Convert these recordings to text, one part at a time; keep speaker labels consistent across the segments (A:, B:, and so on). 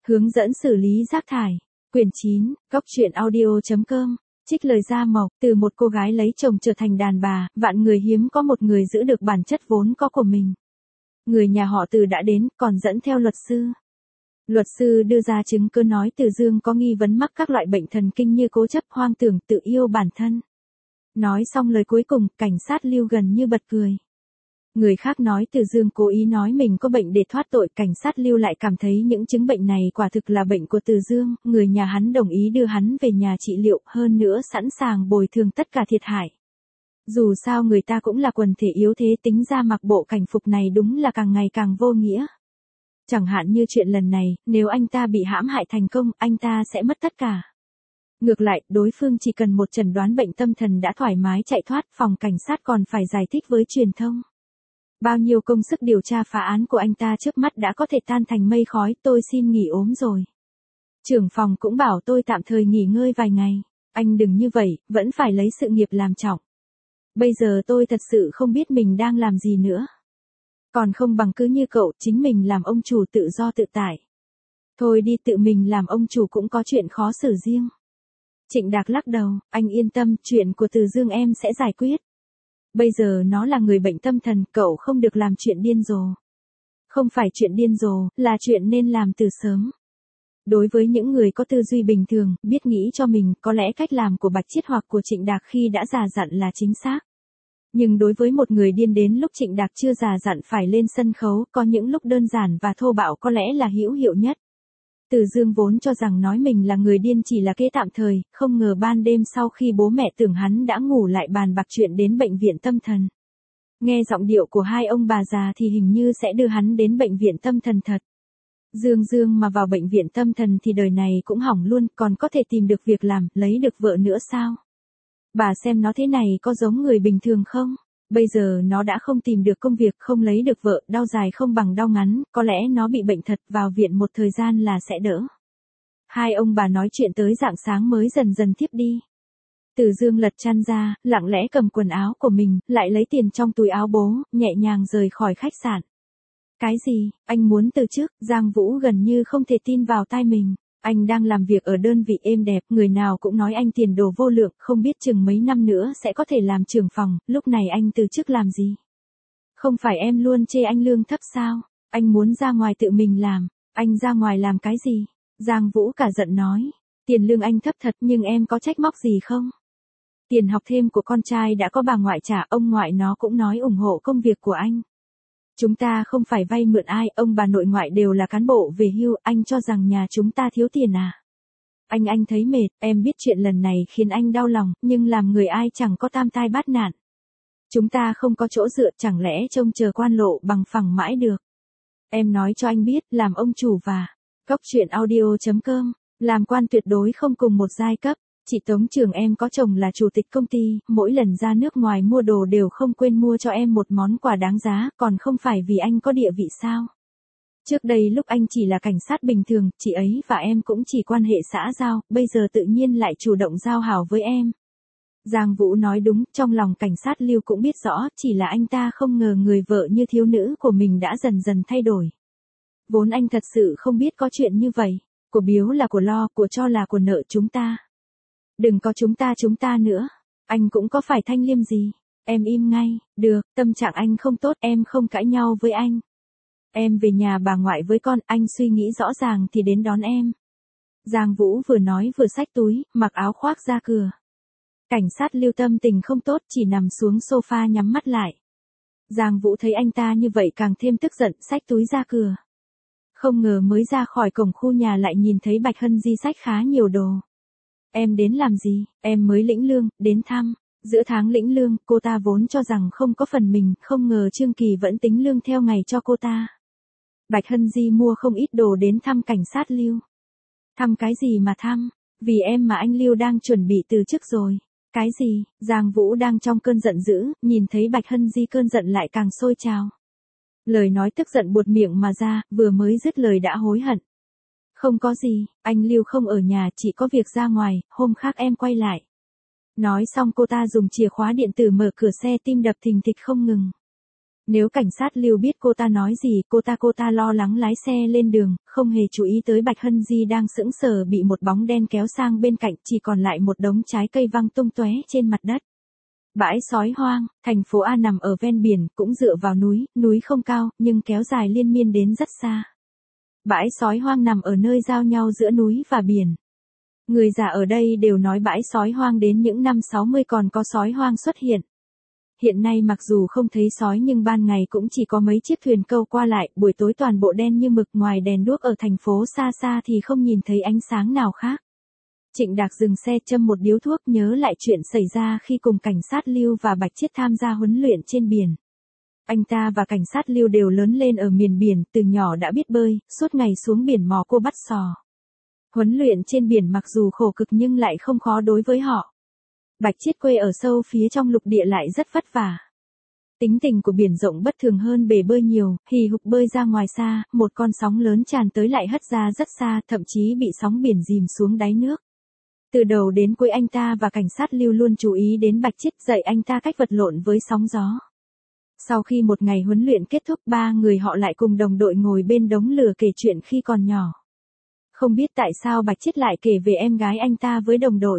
A: Hướng dẫn xử lý rác thải. Quyển 9, Góc truyện audio.com. Trích lời Gia Mộc, từ một cô gái lấy chồng trở thành đàn bà, vạn người hiếm có một người giữ được bản chất vốn có của mình. Người nhà họ Từ đã đến, còn dẫn theo luật sư. Luật sư đưa ra chứng cứ nói Từ Dương có nghi vấn mắc các loại bệnh thần kinh như cố chấp, hoang tưởng, tự yêu bản thân. Nói xong lời cuối cùng, cảnh sát Lưu gần như bật cười. Người khác nói Từ Dương cố ý nói mình có bệnh để thoát tội, cảnh sát Lưu lại cảm thấy những chứng bệnh này quả thực là bệnh của Từ Dương, người nhà hắn đồng ý đưa hắn về nhà trị liệu, hơn nữa sẵn sàng bồi thường tất cả thiệt hại. Dù sao người ta cũng là quần thể yếu thế, tính ra mặc bộ cảnh phục này đúng là càng ngày càng vô nghĩa. Chẳng hạn như chuyện lần này, nếu anh ta bị hãm hại thành công, anh ta sẽ mất tất cả. Ngược lại, đối phương chỉ cần một chẩn đoán bệnh tâm thần đã thoải mái chạy thoát, phòng cảnh sát còn phải giải thích với truyền thông. Bao nhiêu công sức điều tra phá án của anh ta trước mắt đã có thể tan thành mây khói, tôi xin nghỉ ốm rồi. Trưởng phòng cũng bảo tôi tạm thời nghỉ ngơi vài ngày. Anh đừng như vậy, vẫn phải lấy sự nghiệp làm trọng. Bây giờ tôi thật sự không biết mình đang làm gì nữa. Còn không bằng cứ như cậu, chính mình làm ông chủ tự do tự tại. Thôi đi, tự mình làm ông chủ cũng có chuyện khó xử riêng. Trịnh Đạc lắc đầu, anh yên tâm, chuyện của Từ Dương em sẽ giải quyết. Bây giờ nó là người bệnh tâm thần, cậu không được làm chuyện điên rồ. Không phải chuyện điên rồ, là chuyện nên làm từ sớm. Đối với những người có tư duy bình thường, biết nghĩ cho mình, có lẽ cách làm của Bạch Chiết hoặc của Trịnh Đạc khi đã già dặn là chính xác. Nhưng đối với một người điên đến lúc Trịnh Đạc chưa già dặn phải lên sân khấu, có những lúc đơn giản và thô bạo có lẽ là hữu hiệu nhất. Từ Dương vốn cho rằng nói mình là người điên chỉ là kế tạm thời, không ngờ ban đêm sau khi bố mẹ tưởng hắn đã ngủ lại bàn bạc chuyện đến bệnh viện tâm thần. Nghe giọng điệu của hai ông bà già thì hình như sẽ đưa hắn đến bệnh viện tâm thần thật. Dương mà vào bệnh viện tâm thần thì đời này cũng hỏng luôn, còn có thể tìm được việc làm, lấy được vợ nữa sao? Bà xem nó thế này có giống người bình thường không? Bây giờ nó đã không tìm được công việc, không lấy được vợ, đau dài không bằng đau ngắn, có lẽ nó bị bệnh thật, vào viện một thời gian là sẽ đỡ. Hai ông bà nói chuyện tới rạng sáng mới dần dần thiếp đi. Từ Dương lật chăn ra, lặng lẽ cầm quần áo của mình, lại lấy tiền trong túi áo bố, nhẹ nhàng rời khỏi khách sạn. Cái gì, anh muốn từ chức? Giang Vũ gần như không thể tin vào tai mình. Anh đang làm việc ở đơn vị êm đẹp, người nào cũng nói anh tiền đồ vô lượng, không biết chừng mấy năm nữa sẽ có thể làm trưởng phòng, lúc này anh từ chức làm gì? Không phải em luôn chê anh lương thấp sao? Anh muốn ra ngoài tự mình làm, anh ra ngoài làm cái gì? Giang Vũ cả giận nói, tiền lương anh thấp thật nhưng em có trách móc gì không? Tiền học thêm của con trai đã có bà ngoại trả, ông ngoại nó cũng nói ủng hộ công việc của anh. Chúng ta không phải vay mượn ai, ông bà nội ngoại đều là cán bộ về hưu, anh cho rằng nhà chúng ta thiếu tiền à? Anh thấy mệt, em biết chuyện lần này khiến anh đau lòng, nhưng làm người ai chẳng có tam tai bát nạn. Chúng ta không có chỗ dựa, chẳng lẽ trông chờ quan lộ bằng phẳng mãi được. Em nói cho anh biết, làm ông chủ và Góc truyện audio.com, làm quan tuyệt đối không cùng một giai cấp. Chị Tống Trường em có chồng là chủ tịch công ty, mỗi lần ra nước ngoài mua đồ đều không quên mua cho em một món quà đáng giá, còn không phải vì anh có địa vị sao? Trước đây lúc anh chỉ là cảnh sát bình thường, chị ấy và em cũng chỉ quan hệ xã giao, bây giờ tự nhiên lại chủ động giao hảo với em. Giang Vũ nói đúng, trong lòng cảnh sát Lưu cũng biết rõ, chỉ là anh ta không ngờ người vợ như thiếu nữ của mình đã dần dần thay đổi. Vốn anh thật sự không biết có chuyện như vậy, của biếu là của lo, của cho là của nợ chúng ta. Đừng có chúng ta nữa, anh cũng có phải thanh liêm gì, em im ngay, được, tâm trạng anh không tốt, em không cãi nhau với anh. Em về nhà bà ngoại với con, anh suy nghĩ rõ ràng thì đến đón em. Giang Vũ vừa nói vừa xách túi, mặc áo khoác ra cửa. Cảnh sát Lưu tâm tình không tốt, chỉ nằm xuống sofa nhắm mắt lại. Giang Vũ thấy anh ta như vậy càng thêm tức giận, xách túi ra cửa. Không ngờ mới ra khỏi cổng khu nhà lại nhìn thấy Bạch Hân Di xách khá nhiều đồ. Em đến làm gì? Em mới lĩnh lương, đến thăm. Giữa tháng lĩnh lương, cô ta vốn cho rằng không có phần mình, không ngờ Trương Kỳ vẫn tính lương theo ngày cho cô ta. Bạch Hân Di mua không ít đồ đến thăm cảnh sát Lưu. Thăm cái gì mà thăm? Vì em mà anh Lưu đang chuẩn bị từ chức rồi. Cái gì? Giang Vũ đang trong cơn giận dữ, nhìn thấy Bạch Hân Di cơn giận lại càng sôi trào. Lời nói tức giận buột miệng mà ra, vừa mới dứt lời đã hối hận. Không có gì, anh Lưu không ở nhà, chỉ có việc ra ngoài, hôm khác em quay lại. Nói xong cô ta dùng chìa khóa điện tử mở cửa xe, tim đập thình thịch không ngừng. Nếu cảnh sát Lưu biết cô ta nói gì, cô ta lo lắng lái xe lên đường, không hề chú ý tới Bạch Hân Di đang sững sờ bị một bóng đen kéo sang bên cạnh, chỉ còn lại một đống trái cây văng tung tóe trên mặt đất. Bãi sói hoang, thành phố A nằm ở ven biển, cũng dựa vào núi không cao, nhưng kéo dài liên miên đến rất xa. Bãi sói hoang nằm ở nơi giao nhau giữa núi và biển. Người già ở đây đều nói bãi sói hoang đến những năm 60 còn có sói hoang xuất hiện. Hiện nay mặc dù không thấy sói nhưng ban ngày cũng chỉ có mấy chiếc thuyền câu qua lại, buổi tối toàn bộ đen như mực, ngoài đèn đuốc ở thành phố xa xa thì không nhìn thấy ánh sáng nào khác. Trịnh Đạc dừng xe châm một điếu thuốc, nhớ lại chuyện xảy ra khi cùng cảnh sát Lưu và Bạch Chiết tham gia huấn luyện trên biển. Anh ta và cảnh sát Lưu đều lớn lên ở miền biển, từ nhỏ đã biết bơi, suốt ngày xuống biển mò cua bắt sò. Huấn luyện trên biển mặc dù khổ cực nhưng lại không khó đối với họ. Bạch Chiết quê ở sâu phía trong lục địa lại rất vất vả. Tính tình của biển rộng bất thường hơn bể bơi nhiều, hì hục bơi ra ngoài xa, một con sóng lớn tràn tới lại hất ra rất xa, thậm chí bị sóng biển dìm xuống đáy nước. Từ đầu đến cuối anh ta và cảnh sát Lưu luôn chú ý đến Bạch Chiết, dạy anh ta cách vật lộn với sóng gió. Sau khi một ngày huấn luyện kết thúc, ba người họ lại cùng đồng đội ngồi bên đống lửa kể chuyện khi còn nhỏ. Không biết tại sao Bạch Chiết lại kể về em gái anh ta với đồng đội.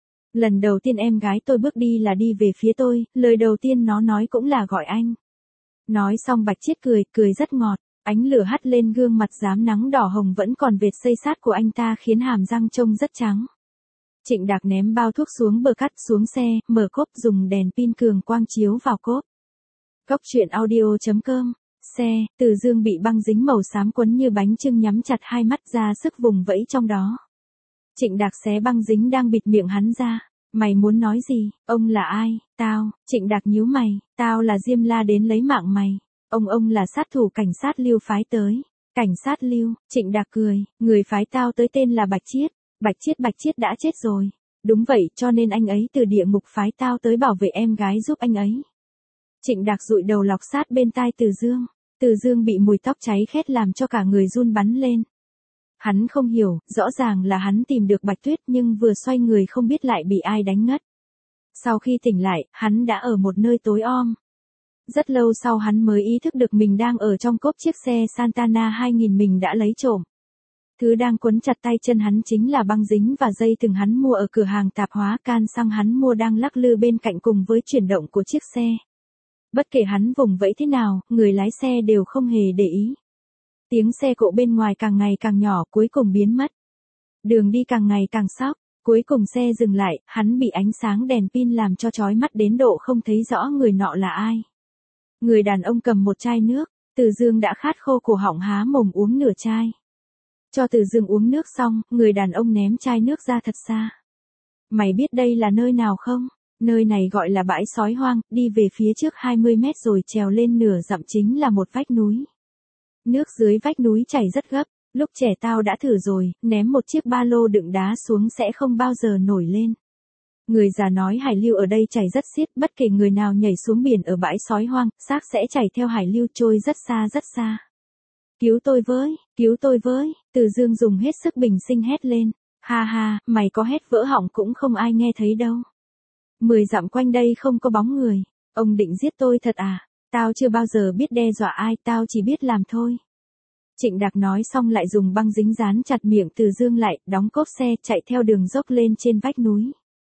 A: Lần đầu tiên em gái tôi bước đi là đi về phía tôi, lời đầu tiên nó nói cũng là gọi anh. Nói xong Bạch Chiết cười rất ngọt, ánh lửa hắt lên gương mặt rám nắng đỏ hồng vẫn còn vệt xây sát của anh ta khiến hàm răng trông rất trắng. Trịnh Đạc ném bao thuốc xuống bờ cắt xuống xe, mở cốp dùng đèn pin cường quang chiếu vào cốp. Góc truyện audio.com. Xe, Từ Dương bị băng dính màu xám quấn như bánh chưng, nhắm chặt hai mắt ra sức vùng vẫy trong đó. Trịnh Đạc xé băng dính đang bịt miệng hắn ra. Mày muốn nói gì? Ông là ai? Tao. Trịnh Đạc nhíu mày. Tao là Diêm La đến lấy mạng mày. Ông là sát thủ cảnh sát Lưu phái tới. Cảnh sát Lưu? Trịnh Đạc cười. Người phái tao tới tên là Bạch Chiết. Bạch Chiết đã chết rồi. Đúng vậy, cho nên anh ấy từ địa ngục phái tao tới bảo vệ em gái giúp anh ấy. Trịnh Đạc dụi đầu lọc sát bên tai Từ Dương. Từ Dương bị mùi tóc cháy khét làm cho cả người run bắn lên. Hắn không hiểu, rõ ràng là hắn tìm được Bạch Tuyết nhưng vừa xoay người không biết lại bị ai đánh ngất. Sau khi tỉnh lại, hắn đã ở một nơi tối om. Rất lâu sau hắn mới ý thức được mình đang ở trong cốp chiếc xe Santana 2000 mình đã lấy trộm. Thứ đang quấn chặt tay chân hắn chính là băng dính và dây thừng hắn mua ở cửa hàng tạp hóa, can xăng hắn mua đang lắc lư bên cạnh cùng với chuyển động của chiếc xe. Bất kể hắn vùng vẫy thế nào, người lái xe đều không hề để ý. Tiếng xe cộ bên ngoài càng ngày càng nhỏ, cuối cùng biến mất. Đường đi càng ngày càng sóc, cuối cùng xe dừng lại, hắn bị ánh sáng đèn pin làm cho chói mắt đến độ không thấy rõ người nọ là ai. Người đàn ông cầm một chai nước, Từ Dương đã khát khô cổ họng há mồm uống nửa chai. Cho Từ Dương uống nước xong, người đàn ông ném chai nước ra thật xa. Mày biết đây là nơi nào không? Nơi này gọi là bãi sói hoang, đi về phía trước 20 mét rồi trèo lên nửa dặm chính là một vách núi. Nước dưới vách núi chảy rất gấp, lúc trẻ tao đã thử rồi, ném một chiếc ba lô đựng đá xuống sẽ không bao giờ nổi lên. Người già nói hải lưu ở đây chảy rất xiết, bất kể người nào nhảy xuống biển ở bãi sói hoang, xác sẽ chảy theo hải lưu trôi rất xa rất xa. Cứu tôi với, Từ Dương dùng hết sức bình sinh hét lên. Ha ha, mày có hét vỡ họng cũng không ai nghe thấy đâu. 10 dặm quanh đây không có bóng người. Ông định giết tôi thật à? Tao chưa bao giờ biết đe dọa ai, tao chỉ biết làm thôi. Trịnh Đạc nói xong lại dùng băng dính dán chặt miệng Từ Dương lại, đóng cốp xe, chạy theo đường dốc lên trên vách núi.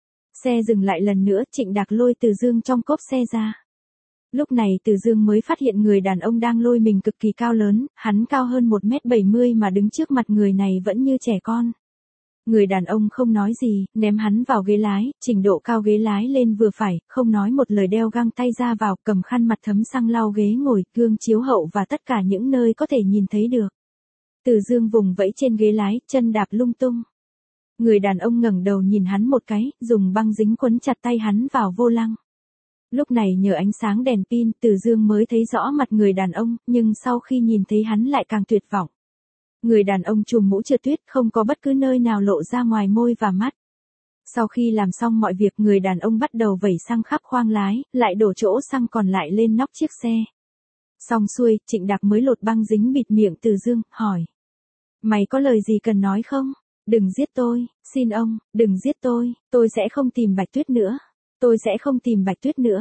A: Xe dừng lại lần nữa, Trịnh Đạc lôi Từ Dương trong cốp xe ra. Lúc này Từ Dương mới phát hiện người đàn ông đang lôi mình cực kỳ cao lớn, hắn cao hơn 1m70 mà đứng trước mặt người này vẫn như trẻ con. Người đàn ông không nói gì, ném hắn vào ghế lái, trình độ cao ghế lái lên vừa phải, không nói một lời đeo găng tay ra vào, cầm khăn mặt thấm xăng lau ghế ngồi, gương chiếu hậu và tất cả những nơi có thể nhìn thấy được. Từ Dương vùng vẫy trên ghế lái, chân đạp lung tung. Người đàn ông ngẩng đầu nhìn hắn một cái, dùng băng dính quấn chặt tay hắn vào vô lăng. Lúc này nhờ ánh sáng đèn pin, Từ Dương mới thấy rõ mặt người đàn ông, nhưng sau khi nhìn thấy hắn lại càng tuyệt vọng. Người đàn ông trùm mũ trượt tuyết, không có bất cứ nơi nào lộ ra ngoài môi và mắt. Sau khi làm xong mọi việc, người đàn ông bắt đầu vẩy xăng khắp khoang lái, lại đổ chỗ xăng còn lại lên nóc chiếc xe. Xong xuôi, Trịnh Đạc mới lột băng dính bịt miệng Từ Dương, hỏi. Mày có lời gì cần nói không? Đừng giết tôi, xin ông, đừng giết tôi sẽ không tìm Bạch Tuyết nữa. Tôi sẽ không tìm Bạch Tuyết nữa.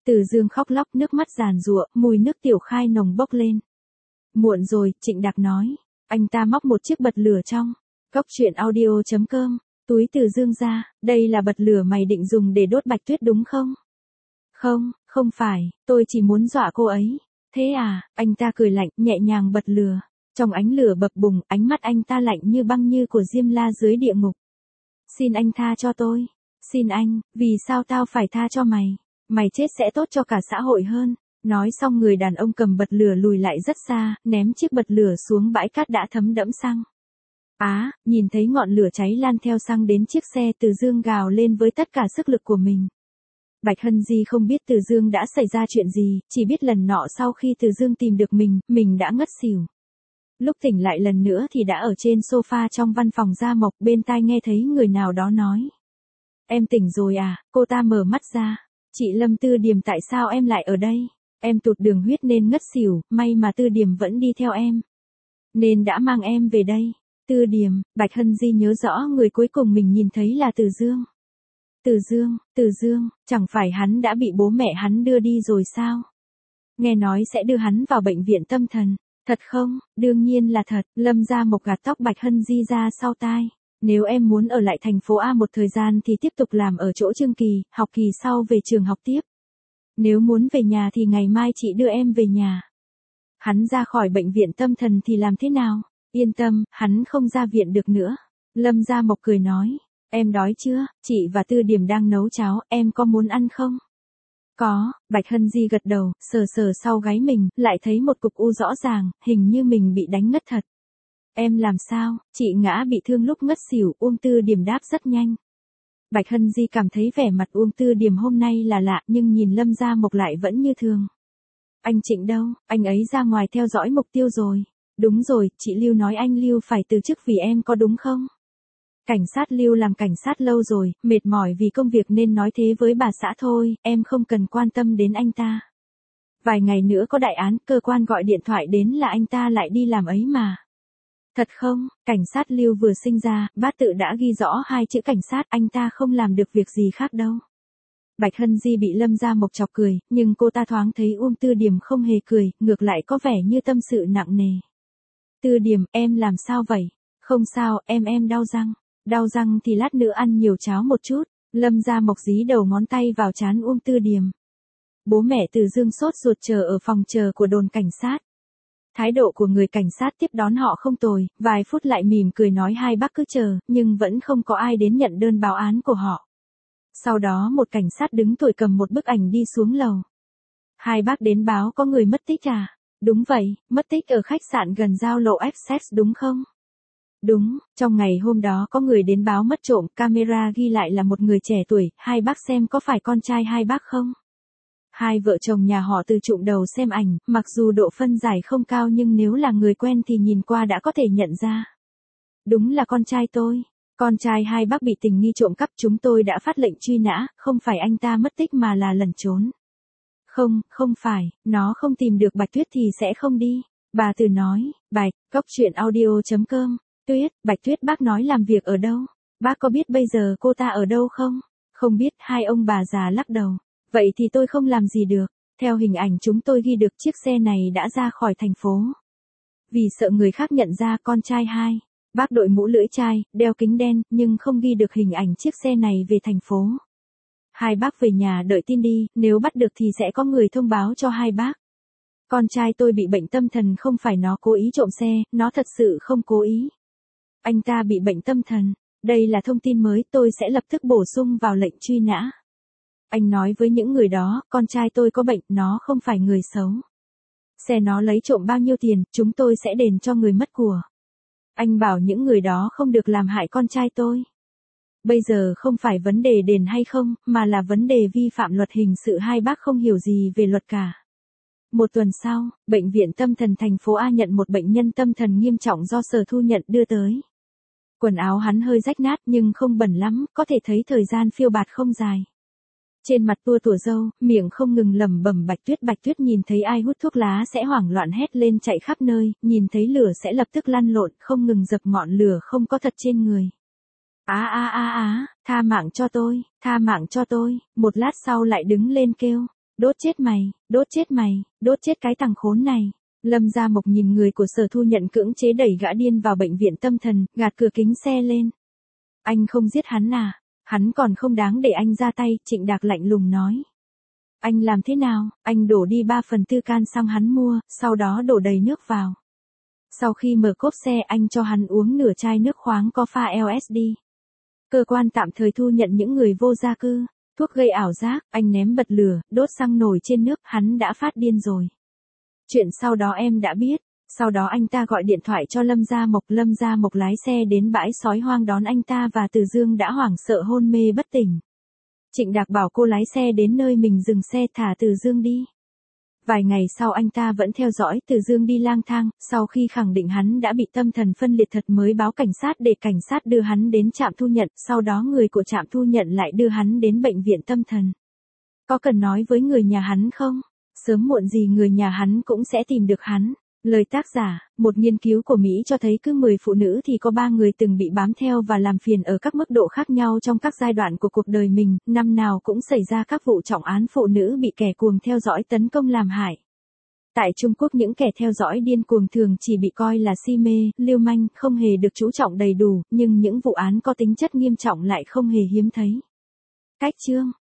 A: Từ Dương khóc lóc, nước mắt giàn giụa, mùi nước tiểu khai nồng bốc lên. Muộn rồi, Trịnh Đạc nói. Anh ta móc một chiếc bật lửa trong cốc truyện audio.com, túi Từ Dương ra, đây là bật lửa mày định dùng để đốt Bạch Tuyết đúng không? Không, không phải, tôi chỉ muốn dọa cô ấy. Thế à, anh ta cười lạnh, nhẹ nhàng bật lửa. Trong ánh lửa bập bùng, ánh mắt anh ta lạnh như băng như của Diêm La dưới địa ngục. Xin anh tha cho tôi. Xin anh, vì sao tao phải tha cho mày? Mày chết sẽ tốt cho cả xã hội hơn. Nói xong người đàn ông cầm bật lửa lùi lại rất xa, ném chiếc bật lửa xuống bãi cát đã thấm đẫm xăng. Nhìn thấy ngọn lửa cháy lan theo xăng đến chiếc xe, Từ Dương gào lên với tất cả sức lực của mình. Bạch Hân Di không biết Từ Dương đã xảy ra chuyện gì, chỉ biết lần nọ sau khi Từ Dương tìm được mình đã ngất xỉu. Lúc tỉnh lại lần nữa thì đã ở trên sofa trong văn phòng Gia Mộc, bên tai nghe thấy người nào đó nói. Em tỉnh rồi à? Cô ta mở mắt ra. Chị Lâm Tư Điềm, tại sao em lại ở đây? Em tụt đường huyết nên ngất xỉu, may mà Tư Điềm vẫn đi theo em, nên đã mang em về đây. Tư Điềm, Bạch Hân Di nhớ rõ người cuối cùng mình nhìn thấy là Từ Dương. Từ Dương, chẳng phải hắn đã bị bố mẹ hắn đưa đi rồi sao? Nghe nói sẽ đưa hắn vào bệnh viện tâm thần. Thật không? Đương nhiên là thật. Lâm Gia Mộc gạt tóc Bạch Hân Di ra sau tai. Nếu em muốn ở lại thành phố A một thời gian thì tiếp tục làm ở chỗ Trương Kỳ, học kỳ sau về trường học tiếp. Nếu muốn về nhà thì ngày mai chị đưa em về nhà. Hắn ra khỏi bệnh viện tâm thần thì làm thế nào? Yên tâm, hắn không ra viện được nữa. Lâm Gia Mộc cười nói. Em đói chưa? Chị và Tư Điềm đang nấu cháo, em có muốn ăn không? Có, Bạch Hân Di gật đầu, sờ sờ sau gáy mình, lại thấy một cục u rõ ràng, hình như mình bị đánh ngất thật. Em làm sao? Chị ngã bị thương lúc ngất xỉu, Uông Tư Điềm đáp rất nhanh. Bạch Hân Di cảm thấy vẻ mặt Uông Tư Điềm hôm nay là lạ, nhưng nhìn Lâm Gia Mộc lại vẫn như thường. Anh Trịnh đâu? Anh ấy ra ngoài theo dõi mục tiêu rồi. Đúng rồi, chị Lưu nói anh Lưu phải từ chức vì em có đúng không? Cảnh sát Lưu làm cảnh sát lâu rồi, mệt mỏi vì công việc nên nói thế với bà xã thôi, em không cần quan tâm đến anh ta. Vài ngày nữa có đại án, cơ quan gọi điện thoại đến là anh ta lại đi làm ấy mà. Thật không? Cảnh sát Lưu vừa sinh ra, bát tự đã ghi rõ 2 chữ cảnh sát, anh ta không làm được việc gì khác đâu. Bạch Hân Di bị Lâm Gia Mộc chọc cười, nhưng cô ta thoáng thấy Uông Tư Điềm không hề cười, ngược lại có vẻ như tâm sự nặng nề. Tư Điềm, em làm sao vậy? Không sao, em đau răng. Đau răng thì lát nữa ăn nhiều cháo một chút. Lâm Gia Mộc dí đầu ngón tay vào trán Uông Tư Điềm. Bố mẹ Từ Dương sốt ruột chờ ở phòng chờ của đồn cảnh sát. Thái độ của người cảnh sát tiếp đón họ không tồi, vài phút lại mỉm cười nói hai bác cứ chờ, nhưng vẫn không có ai đến nhận đơn báo án của họ. Sau đó một cảnh sát đứng tuổi cầm một bức ảnh đi xuống lầu. Hai bác đến báo có người mất tích à? Đúng vậy, mất tích ở khách sạn gần giao lộ Essex đúng không? Đúng, trong ngày hôm đó có người đến báo mất trộm, camera ghi lại là một người trẻ tuổi, hai bác xem có phải con trai hai bác không? Hai vợ chồng nhà họ Từ trụm đầu xem ảnh, mặc dù độ phân giải không cao nhưng nếu là người quen thì nhìn qua đã có thể nhận ra. Đúng là con trai tôi. Con trai hai bác bị tình nghi trộm cắp, chúng tôi đã phát lệnh truy nã, không phải anh ta mất tích mà là lẩn trốn. Không phải, nó không tìm được Bạch Tuyết thì sẽ không đi. Bà Từ nói, Bạch, cốc truyện audio.com, Tuyết, Bạch Tuyết bác nói làm việc ở đâu? Bác có biết bây giờ cô ta ở đâu không? Không biết, hai ông bà già lắc đầu. Vậy thì tôi không làm gì được. Theo hình ảnh chúng tôi ghi được chiếc xe này đã ra khỏi thành phố. Vì sợ người khác nhận ra con trai hai. Bác đội mũ lưỡi chai, đeo kính đen, nhưng không ghi được hình ảnh chiếc xe này về thành phố. Hai bác về nhà đợi tin đi, nếu bắt được thì sẽ có người thông báo cho hai bác. Con trai tôi bị bệnh tâm thần, không phải nó cố ý trộm xe, nó thật sự không cố ý. Anh ta bị bệnh tâm thần. Đây là thông tin mới, tôi sẽ lập tức bổ sung vào lệnh truy nã. Anh nói với những người đó, con trai tôi có bệnh, nó không phải người xấu. Xe nó lấy trộm bao nhiêu tiền, chúng tôi sẽ đền cho người mất của. Anh bảo những người đó không được làm hại con trai tôi. Bây giờ không phải vấn đề đền hay không, mà là vấn đề vi phạm luật hình sự, hai bác không hiểu gì về luật cả. Một tuần sau, bệnh viện tâm thần thành phố A nhận một bệnh nhân tâm thần nghiêm trọng do Sở Thu nhận đưa tới. Quần áo hắn hơi rách nát nhưng không bẩn lắm, có thể thấy thời gian phiêu bạt không dài. Trên mặt tua tủa râu, miệng không ngừng lẩm bẩm Bạch Tuyết nhìn thấy ai hút thuốc lá sẽ hoảng loạn hét lên chạy khắp nơi, nhìn thấy lửa sẽ lập tức lăn lộn, không ngừng dập ngọn lửa không có thật trên người. Tha mạng cho tôi, một lát sau lại đứng lên kêu. Đốt chết mày, đốt chết mày, đốt chết cái thằng khốn này. Lâm Gia Mộc nhìn người của Sở Thu Nhận cưỡng chế đẩy gã điên vào bệnh viện tâm thần, gạt cửa kính xe lên. Anh không giết hắn à? Hắn còn không đáng để anh ra tay, Trịnh Đạc lạnh lùng nói. Anh làm thế nào? Anh đổ đi 3/4 can xăng hắn mua, sau đó đổ đầy nước vào. Sau khi mở cốp xe anh cho hắn uống nửa chai nước khoáng có pha LSD. Cơ quan tạm thời thu nhận những người vô gia cư. Thuốc gây ảo giác, anh ném bật lửa, đốt xăng nổi trên nước, hắn đã phát điên rồi. Chuyện sau đó em đã biết. Sau đó anh ta gọi điện thoại cho Lâm Gia Mộc lái xe đến bãi sói hoang đón anh ta và Từ Dương đã hoảng sợ hôn mê bất tỉnh. Trịnh Đạc bảo cô lái xe đến nơi mình dừng xe thả Từ Dương đi. Vài ngày sau anh ta vẫn theo dõi Từ Dương đi lang thang, sau khi khẳng định hắn đã bị tâm thần phân liệt thật mới báo cảnh sát để cảnh sát đưa hắn đến trạm thu nhận, sau đó người của trạm thu nhận lại đưa hắn đến bệnh viện tâm thần. Có cần nói với người nhà hắn không? Sớm muộn gì người nhà hắn cũng sẽ tìm được hắn. Lời tác giả, một nghiên cứu của Mỹ cho thấy cứ 10 phụ nữ thì có 3 người từng bị bám theo và làm phiền ở các mức độ khác nhau trong các giai đoạn của cuộc đời mình, năm nào cũng xảy ra các vụ trọng án phụ nữ bị kẻ cuồng theo dõi tấn công làm hại. Tại Trung Quốc những kẻ theo dõi điên cuồng thường chỉ bị coi là si mê, lưu manh, không hề được chú trọng đầy đủ, nhưng những vụ án có tính chất nghiêm trọng lại không hề hiếm thấy. Cách chương